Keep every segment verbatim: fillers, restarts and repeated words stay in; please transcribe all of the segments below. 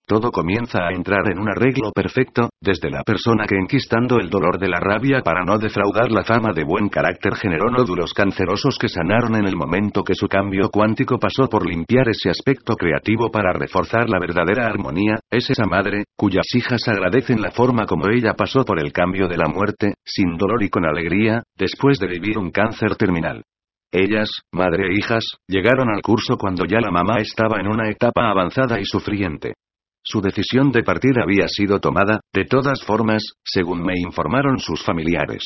Todo comienza a entrar en un arreglo perfecto, desde la persona que enquistando el dolor de la rabia para no defraudar la fama de buen carácter generó nódulos cancerosos que sanaron en el momento que su cambio cuántico pasó por limpiar ese aspecto creativo para reforzar la verdadera armonía, es esa madre, cuyas hijas agradecen la forma como ella pasó por el cambio de la muerte, sin dolor y con alegría, después de vivir un cáncer terminal. Ellas, madre e hijas, llegaron al curso cuando ya la mamá estaba en una etapa avanzada y sufriente. Su decisión de partir había sido tomada, de todas formas, según me informaron sus familiares.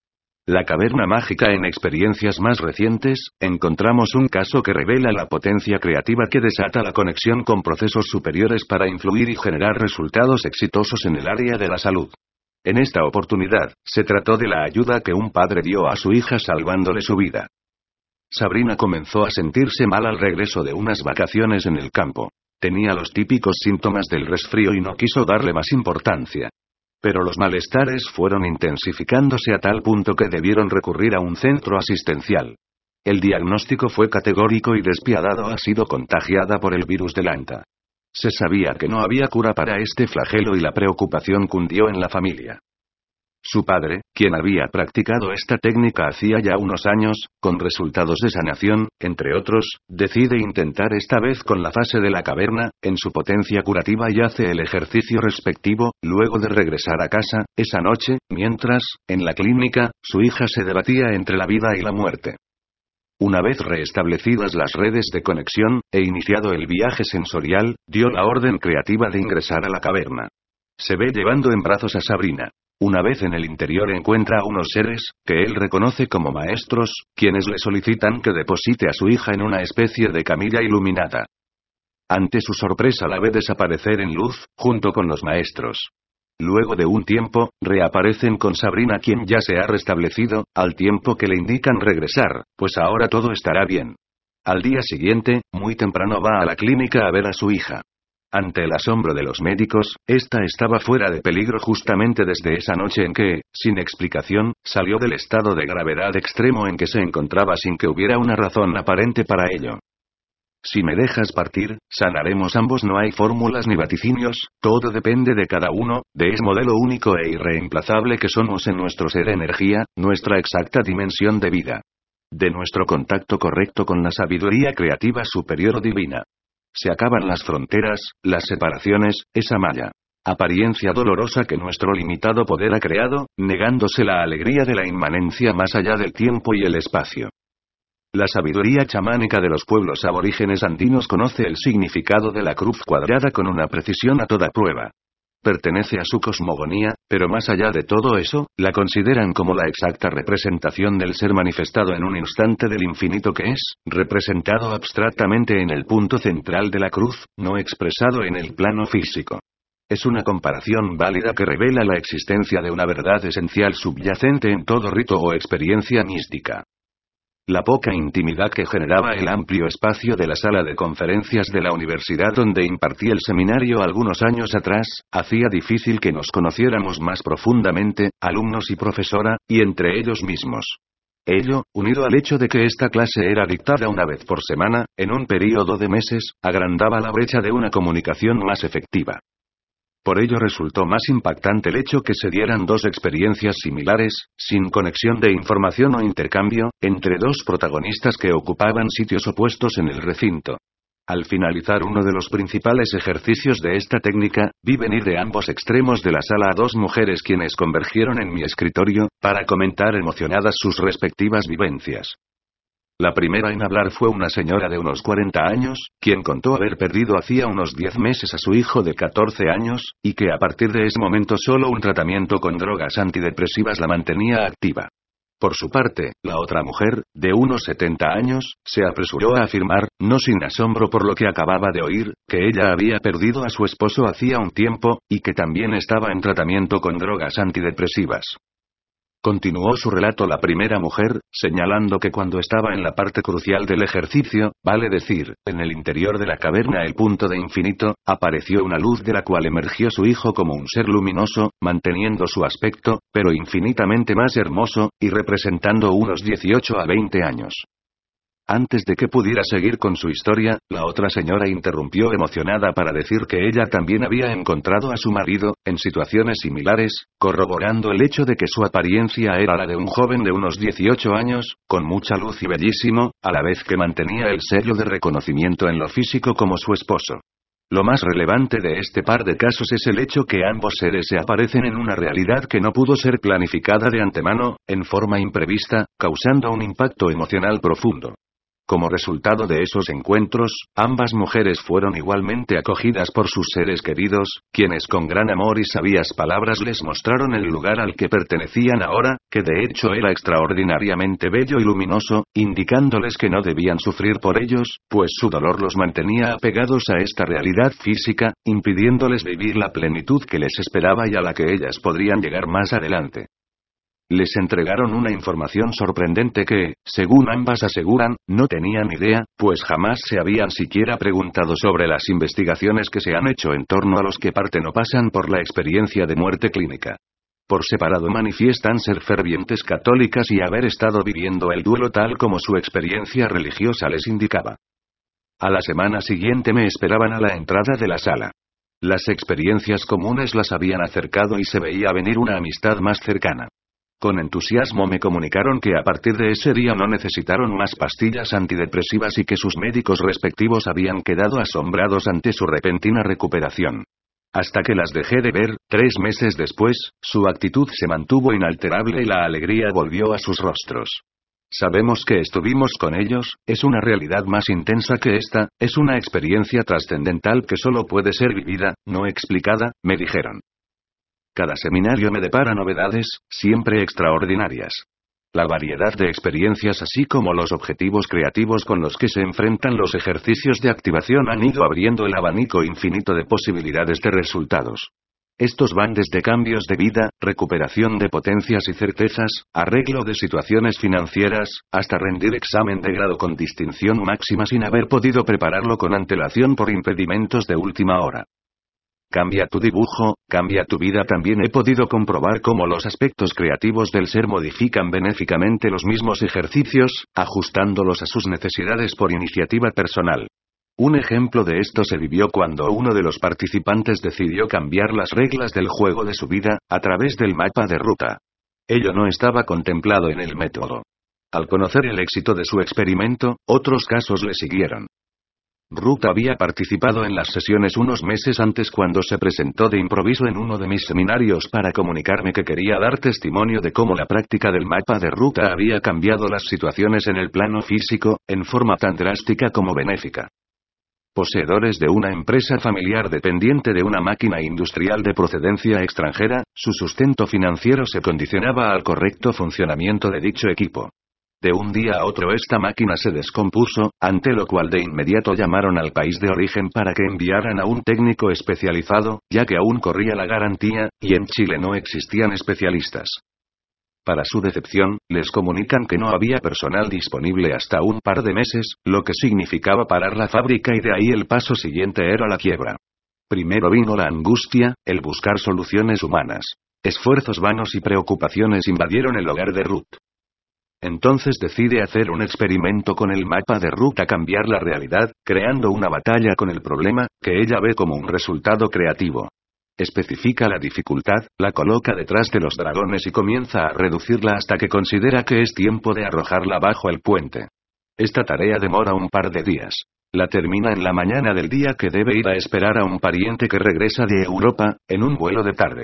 La caverna mágica. En experiencias más recientes, encontramos un caso que revela la potencia creativa que desata la conexión con procesos superiores para influir y generar resultados exitosos en el área de la salud. En esta oportunidad, se trató de la ayuda que un padre dio a su hija salvándole su vida. Sabrina comenzó a sentirse mal al regreso de unas vacaciones en el campo. Tenía los típicos síntomas del resfrío y no quiso darle más importancia. Pero los malestares fueron intensificándose a tal punto que debieron recurrir a un centro asistencial. El diagnóstico fue categórico y despiadado: ha sido contagiada por el virus del Anta. Se sabía que no había cura para este flagelo y la preocupación cundió en la familia. Su padre, quien había practicado esta técnica hacía ya unos años, con resultados de sanación, entre otros, decide intentar esta vez con la fase de la caverna, en su potencia curativa y hace el ejercicio respectivo, luego de regresar a casa, esa noche, mientras, en la clínica, su hija se debatía entre la vida y la muerte. Una vez restablecidas las redes de conexión, e iniciado el viaje sensorial, dio la orden creativa de ingresar a la caverna. Se ve llevando en brazos a Sabrina. Una vez en el interior encuentra a unos seres, que él reconoce como maestros, quienes le solicitan que deposite a su hija en una especie de camilla iluminada. Ante su sorpresa la ve desaparecer en luz, junto con los maestros. Luego de un tiempo, reaparecen con Sabrina, quien ya se ha restablecido, al tiempo que le indican regresar, pues ahora todo estará bien. Al día siguiente, muy temprano va a la clínica a ver a su hija. Ante el asombro de los médicos, esta estaba fuera de peligro justamente desde esa noche en que, sin explicación, salió del estado de gravedad extremo en que se encontraba sin que hubiera una razón aparente para ello. Si me dejas partir, sanaremos ambos. No hay fórmulas ni vaticinios, todo depende de cada uno, de ese modelo único e irreemplazable que somos en nuestro ser energía, nuestra exacta dimensión de vida. De nuestro contacto correcto con la sabiduría creativa superior o divina. Se acaban las fronteras, las separaciones, esa malla. Apariencia dolorosa que nuestro limitado poder ha creado, negándose la alegría de la inmanencia más allá del tiempo y el espacio. La sabiduría chamánica de los pueblos aborígenes andinos conoce el significado de la cruz cuadrada con una precisión a toda prueba. Pertenece a su cosmogonía, pero más allá de todo eso, la consideran como la exacta representación del ser manifestado en un instante del infinito que es, representado abstractamente en el punto central de la cruz, no expresado en el plano físico. Es una comparación válida que revela la existencia de una verdad esencial subyacente en todo rito o experiencia mística. La poca intimidad que generaba el amplio espacio de la sala de conferencias de la universidad donde impartí el seminario algunos años atrás, hacía difícil que nos conociéramos más profundamente, alumnos y profesora, y entre ellos mismos. Ello, unido al hecho de que esta clase era dictada una vez por semana, en un período de meses, agrandaba la brecha de una comunicación más efectiva. Por ello resultó más impactante el hecho que se dieran dos experiencias similares, sin conexión de información o intercambio, entre dos protagonistas que ocupaban sitios opuestos en el recinto. Al finalizar uno de los principales ejercicios de esta técnica, vi venir de ambos extremos de la sala a dos mujeres quienes convergieron en mi escritorio, para comentar emocionadas sus respectivas vivencias. La primera en hablar fue una señora de unos cuarenta años, quien contó haber perdido hacía unos diez meses a su hijo de catorce años, y que a partir de ese momento solo un tratamiento con drogas antidepresivas la mantenía activa. Por su parte, la otra mujer, de unos setenta años, se apresuró a afirmar, no sin asombro por lo que acababa de oír, que ella había perdido a su esposo hacía un tiempo, y que también estaba en tratamiento con drogas antidepresivas. Continuó su relato la primera mujer, señalando que cuando estaba en la parte crucial del ejercicio, vale decir, en el interior de la caverna el punto de infinito, apareció una luz de la cual emergió su hijo como un ser luminoso, manteniendo su aspecto, pero infinitamente más hermoso, y representando unos dieciocho a veinte años. Antes de que pudiera seguir con su historia, la otra señora interrumpió emocionada para decir que ella también había encontrado a su marido, en situaciones similares, corroborando el hecho de que su apariencia era la de un joven de unos dieciocho años, con mucha luz y bellísimo, a la vez que mantenía el sello de reconocimiento en lo físico como su esposo. Lo más relevante de este par de casos es el hecho que ambos seres se aparecen en una realidad que no pudo ser planificada de antemano, en forma imprevista, causando un impacto emocional profundo. Como resultado de esos encuentros, ambas mujeres fueron igualmente acogidas por sus seres queridos, quienes con gran amor y sabias palabras les mostraron el lugar al que pertenecían ahora, que de hecho era extraordinariamente bello y luminoso, indicándoles que no debían sufrir por ellos, pues su dolor los mantenía apegados a esta realidad física, impidiéndoles vivir la plenitud que les esperaba y a la que ellas podrían llegar más adelante. Les entregaron una información sorprendente que, según ambas aseguran, no tenían idea, pues jamás se habían siquiera preguntado sobre las investigaciones que se han hecho en torno a los que parten o pasan por la experiencia de muerte clínica. Por separado manifiestan ser fervientes católicas y haber estado viviendo el duelo tal como su experiencia religiosa les indicaba. A la semana siguiente me esperaban a la entrada de la sala. Las experiencias comunes las habían acercado y se veía venir una amistad más cercana. Con entusiasmo me comunicaron que a partir de ese día no necesitaron más pastillas antidepresivas y que sus médicos respectivos habían quedado asombrados ante su repentina recuperación. Hasta que las dejé de ver, tres meses después, su actitud se mantuvo inalterable y la alegría volvió a sus rostros. Sabemos que estuvimos con ellos, es una realidad más intensa que esta, es una experiencia trascendental que solo puede ser vivida, no explicada, me dijeron. Cada seminario me depara novedades, siempre extraordinarias. La variedad de experiencias así como los objetivos creativos con los que se enfrentan los ejercicios de activación han ido abriendo el abanico infinito de posibilidades de resultados. Estos van desde cambios de vida, recuperación de potencias y certezas, arreglo de situaciones financieras, hasta rendir examen de grado con distinción máxima sin haber podido prepararlo con antelación por impedimentos de última hora. Cambia tu dibujo, cambia tu vida. También he podido comprobar cómo los aspectos creativos del ser modifican benéficamente los mismos ejercicios, ajustándolos a sus necesidades por iniciativa personal. Un ejemplo de esto se vivió cuando uno de los participantes decidió cambiar las reglas del juego de su vida, a través del mapa de ruta. Ello no estaba contemplado en el método. Al conocer el éxito de su experimento, otros casos le siguieron. Ruth había participado en las sesiones unos meses antes cuando se presentó de improviso en uno de mis seminarios para comunicarme que quería dar testimonio de cómo la práctica del mapa de ruta había cambiado las situaciones en el plano físico, en forma tan drástica como benéfica. Poseedores de una empresa familiar dependiente de una máquina industrial de procedencia extranjera, su sustento financiero se condicionaba al correcto funcionamiento de dicho equipo. De un día a otro esta máquina se descompuso, ante lo cual de inmediato llamaron al país de origen para que enviaran a un técnico especializado, ya que aún corría la garantía, y en Chile no existían especialistas. Para su decepción, les comunican que no había personal disponible hasta un par de meses, lo que significaba parar la fábrica y de ahí el paso siguiente era la quiebra. Primero vino la angustia, el buscar soluciones humanas. Esfuerzos vanos y preocupaciones invadieron el hogar de Ruth. Entonces decide hacer un experimento con el mapa de ruta, cambiar la realidad, creando una batalla con el problema, que ella ve como un resultado creativo. Especifica la dificultad, la coloca detrás de los dragones y comienza a reducirla hasta que considera que es tiempo de arrojarla bajo el puente. Esta tarea demora un par de días. La termina en la mañana del día que debe ir a esperar a un pariente que regresa de Europa, en un vuelo de tarde.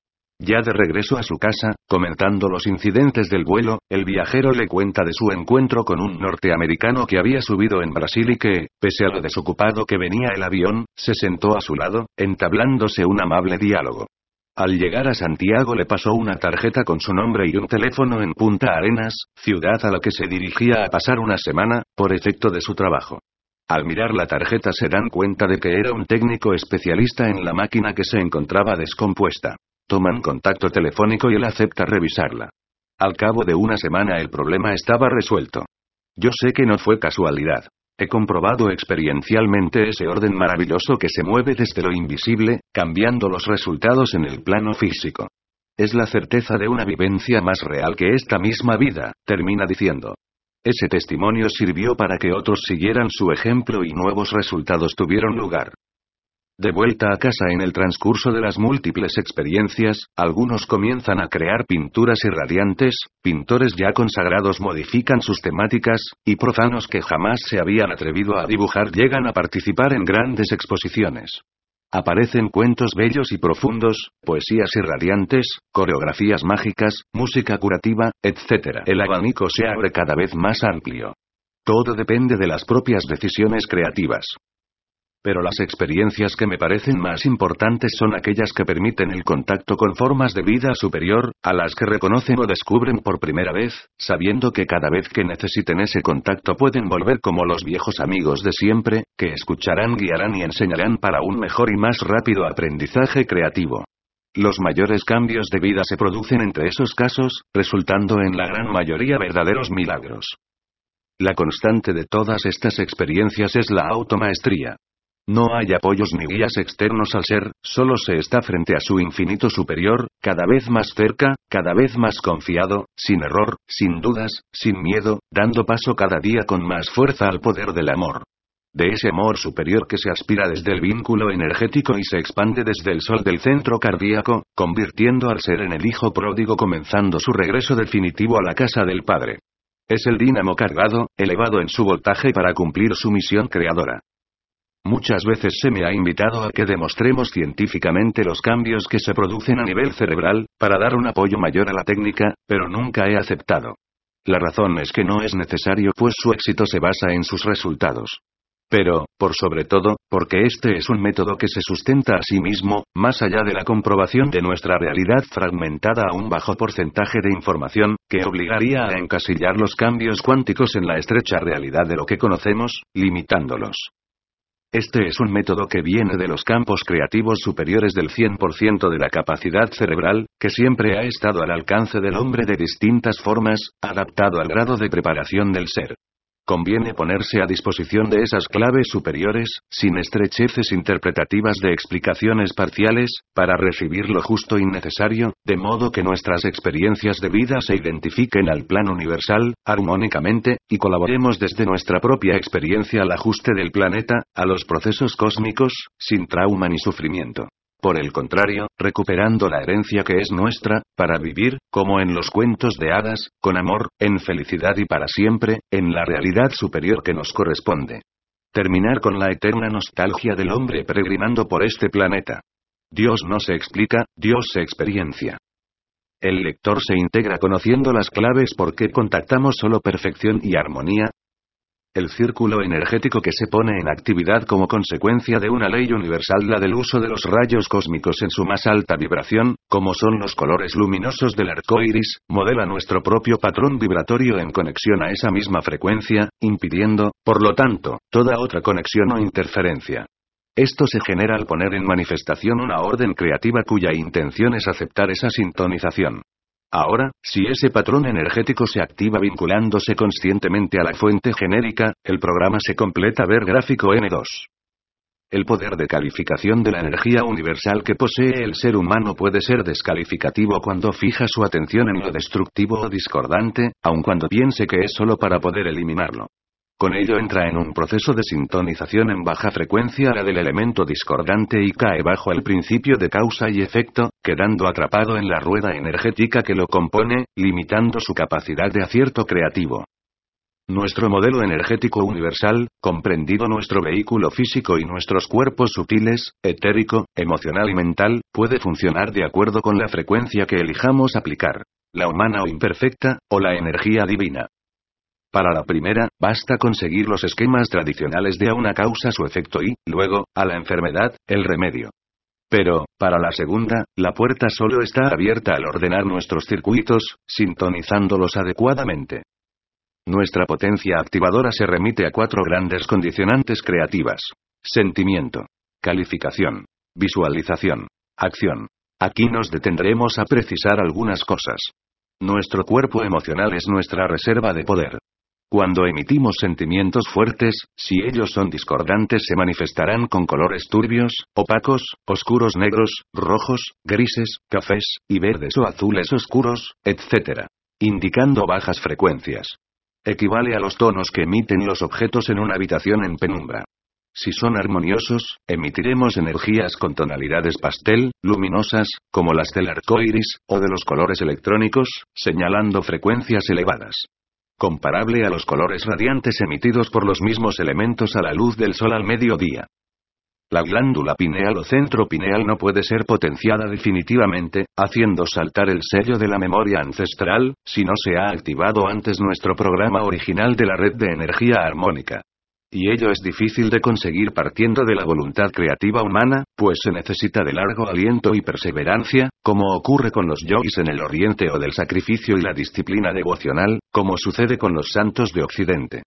Ya de regreso a su casa, comentando los incidentes del vuelo, el viajero le cuenta de su encuentro con un norteamericano que había subido en Brasil y que, pese a lo desocupado que venía el avión, se sentó a su lado, entablándose un amable diálogo. Al llegar a Santiago le pasó una tarjeta con su nombre y un teléfono en Punta Arenas, ciudad a la que se dirigía a pasar una semana, por efecto de su trabajo. Al mirar la tarjeta se dan cuenta de que era un técnico especialista en la máquina que se encontraba descompuesta. Toman contacto telefónico y él acepta revisarla. Al cabo de una semana el problema estaba resuelto. Yo sé que no fue casualidad. He comprobado experiencialmente ese orden maravilloso que se mueve desde lo invisible, cambiando los resultados en el plano físico. Es la certeza de una vivencia más real que esta misma vida, termina diciendo. Ese testimonio sirvió para que otros siguieran su ejemplo y nuevos resultados tuvieron lugar. De vuelta a casa en el transcurso de las múltiples experiencias, algunos comienzan a crear pinturas irradiantes, pintores ya consagrados modifican sus temáticas, y profanos que jamás se habían atrevido a dibujar llegan a participar en grandes exposiciones. Aparecen cuentos bellos y profundos, poesías irradiantes, coreografías mágicas, música curativa, etcétera. El abanico se abre cada vez más amplio. Todo depende de las propias decisiones creativas. Pero las experiencias que me parecen más importantes son aquellas que permiten el contacto con formas de vida superior, a las que reconocen o descubren por primera vez, sabiendo que cada vez que necesiten ese contacto pueden volver como los viejos amigos de siempre, que escucharán, guiarán y enseñarán para un mejor y más rápido aprendizaje creativo. Los mayores cambios de vida se producen entre esos casos, resultando en la gran mayoría verdaderos milagros. La constante de todas estas experiencias es la automaestría. No hay apoyos ni guías externos al ser, solo se está frente a su infinito superior, cada vez más cerca, cada vez más confiado, sin error, sin dudas, sin miedo, dando paso cada día con más fuerza al poder del amor. De ese amor superior que se aspira desde el vínculo energético y se expande desde el sol del centro cardíaco, convirtiendo al ser en el hijo pródigo comenzando su regreso definitivo a la casa del Padre. Es el dínamo cargado, elevado en su voltaje para cumplir su misión creadora. Muchas veces se me ha invitado a que demostremos científicamente los cambios que se producen a nivel cerebral, para dar un apoyo mayor a la técnica, pero nunca he aceptado. La razón es que no es necesario, pues su éxito se basa en sus resultados. Pero, por sobre todo, porque este es un método que se sustenta a sí mismo, más allá de la comprobación de nuestra realidad fragmentada a un bajo porcentaje de información, que obligaría a encasillar los cambios cuánticos en la estrecha realidad de lo que conocemos, limitándolos. Este es un método que viene de los campos creativos superiores del cien por ciento de la capacidad cerebral, que siempre ha estado al alcance del hombre de distintas formas, adaptado al grado de preparación del ser. Conviene ponerse a disposición de esas claves superiores, sin estrecheces interpretativas de explicaciones parciales, para recibir lo justo y necesario, de modo que nuestras experiencias de vida se identifiquen al plan universal, armónicamente, y colaboremos desde nuestra propia experiencia al ajuste del planeta, a los procesos cósmicos, sin trauma ni sufrimiento. Por el contrario, recuperando la herencia que es nuestra, para vivir, como en los cuentos de hadas, con amor, en felicidad y para siempre, en la realidad superior que nos corresponde. Terminar con la eterna nostalgia del hombre peregrinando por este planeta. Dios no se explica, Dios se experiencia. El lector se integra conociendo las claves por qué contactamos solo perfección y armonía. El círculo energético que se pone en actividad como consecuencia de una ley universal, la del uso de los rayos cósmicos en su más alta vibración, como son los colores luminosos del arco iris, modela nuestro propio patrón vibratorio en conexión a esa misma frecuencia, impidiendo, por lo tanto, toda otra conexión o interferencia. Esto se genera al poner en manifestación una orden creativa cuya intención es aceptar esa sintonización. Ahora, si ese patrón energético se activa vinculándose conscientemente a la fuente genérica, el programa se completa. Ver gráfico ene dos. El poder de calificación de la energía universal que posee el ser humano puede ser descalificativo cuando fija su atención en lo destructivo o discordante, aun cuando piense que es solo para poder eliminarlo. Con ello entra en un proceso de sintonización en baja frecuencia la del elemento discordante y cae bajo el principio de causa y efecto, quedando atrapado en la rueda energética que lo compone, limitando su capacidad de acierto creativo. Nuestro modelo energético universal, comprendido nuestro vehículo físico y nuestros cuerpos sutiles, etérico, emocional y mental, puede funcionar de acuerdo con la frecuencia que elijamos aplicar, la humana o imperfecta, o la energía divina. Para la primera, basta con seguir los esquemas tradicionales de a una causa su efecto y, luego, a la enfermedad, el remedio. Pero, para la segunda, la puerta solo está abierta al ordenar nuestros circuitos, sintonizándolos adecuadamente. Nuestra potencia activadora se remite a cuatro grandes condicionantes creativas: sentimiento, calificación, visualización, acción. Aquí nos detendremos a precisar algunas cosas. Nuestro cuerpo emocional es nuestra reserva de poder. Cuando emitimos sentimientos fuertes, si ellos son discordantes se manifestarán con colores turbios, opacos, oscuros negros, rojos, grises, cafés, y verdes o azules oscuros, etcétera. Indicando bajas frecuencias. Equivale a los tonos que emiten los objetos en una habitación en penumbra. Si son armoniosos, emitiremos energías con tonalidades pastel, luminosas, como las del arco iris, o de los colores electrónicos, señalando frecuencias elevadas. Comparable a los colores radiantes emitidos por los mismos elementos a la luz del sol al mediodía. La glándula pineal o centro pineal no puede ser potenciada definitivamente, haciendo saltar el sello de la memoria ancestral, si no se ha activado antes nuestro programa original de la red de energía armónica. Y ello es difícil de conseguir partiendo de la voluntad creativa humana, pues se necesita de largo aliento y perseverancia, como ocurre con los yogis en el Oriente o del sacrificio y la disciplina devocional, como sucede con los santos de Occidente.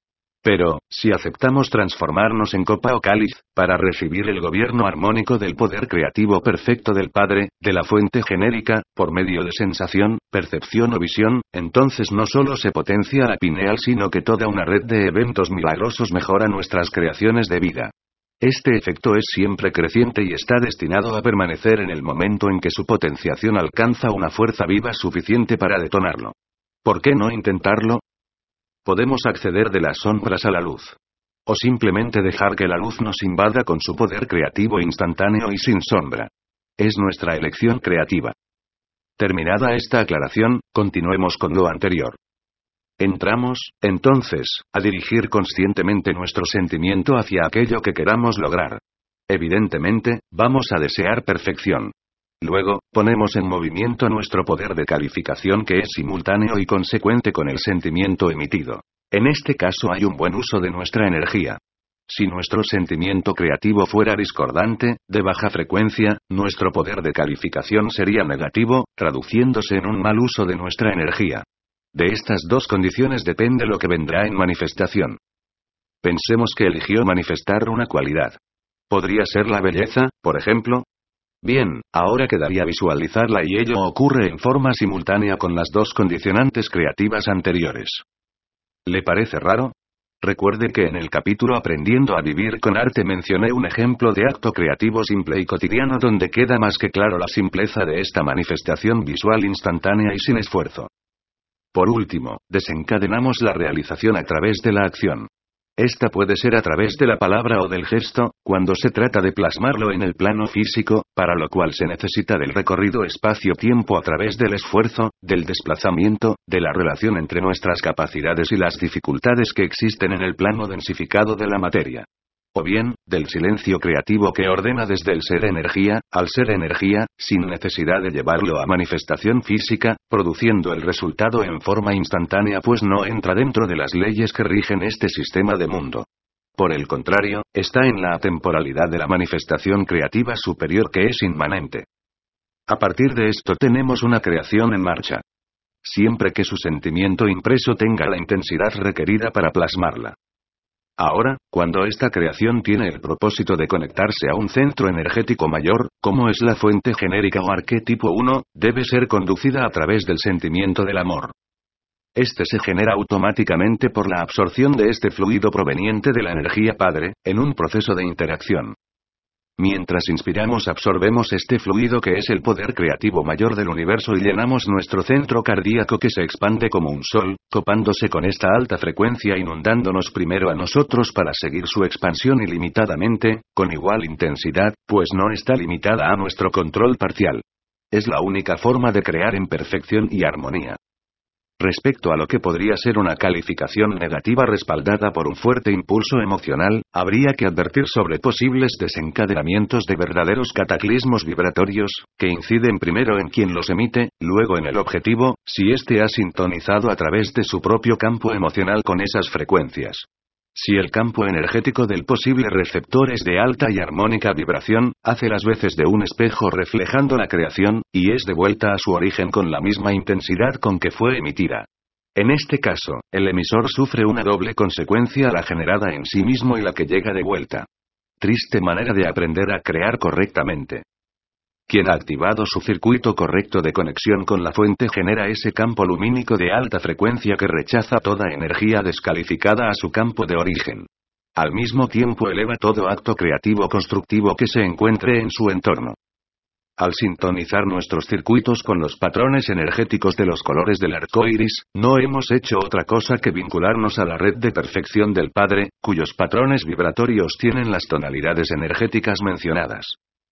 Pero, si aceptamos transformarnos en copa o cáliz, para recibir el gobierno armónico del poder creativo perfecto del Padre, de la fuente genérica, por medio de sensación, percepción o visión, entonces no solo se potencia la pineal sino que toda una red de eventos milagrosos mejora nuestras creaciones de vida. Este efecto es siempre creciente y está destinado a permanecer en el momento en que su potenciación alcanza una fuerza viva suficiente para detonarlo. ¿Por qué no intentarlo? Podemos acceder de las sombras a la luz. O simplemente dejar que la luz nos invada con su poder creativo instantáneo y sin sombra. Es nuestra elección creativa. Terminada esta aclaración, continuemos con lo anterior. Entramos, entonces, a dirigir conscientemente nuestro sentimiento hacia aquello que queramos lograr. Evidentemente, vamos a desear perfección. Luego, ponemos en movimiento nuestro poder de calificación que es simultáneo y consecuente con el sentimiento emitido. En este caso hay un buen uso de nuestra energía. Si nuestro sentimiento creativo fuera discordante, de baja frecuencia, nuestro poder de calificación sería negativo, traduciéndose en un mal uso de nuestra energía. De estas dos condiciones depende lo que vendrá en manifestación. Pensemos que eligió manifestar una cualidad. ¿Podría ser la belleza, por ejemplo? Bien, ahora quedaría visualizarla y ello ocurre en forma simultánea con las dos condicionantes creativas anteriores. ¿Le parece raro? Recuerde que en el capítulo Aprendiendo a vivir con arte mencioné un ejemplo de acto creativo simple y cotidiano donde queda más que claro la simpleza de esta manifestación visual instantánea y sin esfuerzo. Por último, desencadenamos la realización a través de la acción. Esta puede ser a través de la palabra o del gesto, cuando se trata de plasmarlo en el plano físico, para lo cual se necesita del recorrido espacio-tiempo a través del esfuerzo, del desplazamiento, de la relación entre nuestras capacidades y las dificultades que existen en el plano densificado de la materia. O bien, del silencio creativo que ordena desde el ser energía, al ser energía, sin necesidad de llevarlo a manifestación física, produciendo el resultado en forma instantánea pues no entra dentro de las leyes que rigen este sistema de mundo. Por el contrario, está en la atemporalidad de la manifestación creativa superior que es inmanente. A partir de esto tenemos una creación en marcha. Siempre que su sentimiento impreso tenga la intensidad requerida para plasmarla. Ahora, cuando esta creación tiene el propósito de conectarse a un centro energético mayor, como es la fuente genérica o arquetipo uno, debe ser conducida a través del sentimiento del amor. Este se genera automáticamente por la absorción de este fluido proveniente de la energía padre, en un proceso de interacción. Mientras inspiramos absorbemos este fluido que es el poder creativo mayor del universo y llenamos nuestro centro cardíaco que se expande como un sol, copándose con esta alta frecuencia inundándonos primero a nosotros para seguir su expansión ilimitadamente, con igual intensidad, pues no está limitada a nuestro control parcial. Es la única forma de crear en perfección y armonía. Respecto a lo que podría ser una calificación negativa respaldada por un fuerte impulso emocional, habría que advertir sobre posibles desencadenamientos de verdaderos cataclismos vibratorios, que inciden primero en quien los emite, luego en el objetivo, si éste ha sintonizado a través de su propio campo emocional con esas frecuencias. Si el campo energético del posible receptor es de alta y armónica vibración, hace las veces de un espejo reflejando la creación, y es de vuelta a su origen con la misma intensidad con que fue emitida. En este caso, el emisor sufre una doble consecuencia: la generada en sí mismo y la que llega de vuelta. Triste manera de aprender a crear correctamente. Quien ha activado su circuito correcto de conexión con la fuente genera ese campo lumínico de alta frecuencia que rechaza toda energía descalificada a su campo de origen. Al mismo tiempo eleva todo acto creativo constructivo que se encuentre en su entorno. Al sintonizar nuestros circuitos con los patrones energéticos de los colores del arco iris, no hemos hecho otra cosa que vincularnos a la red de perfección del Padre, cuyos patrones vibratorios tienen las tonalidades energéticas mencionadas.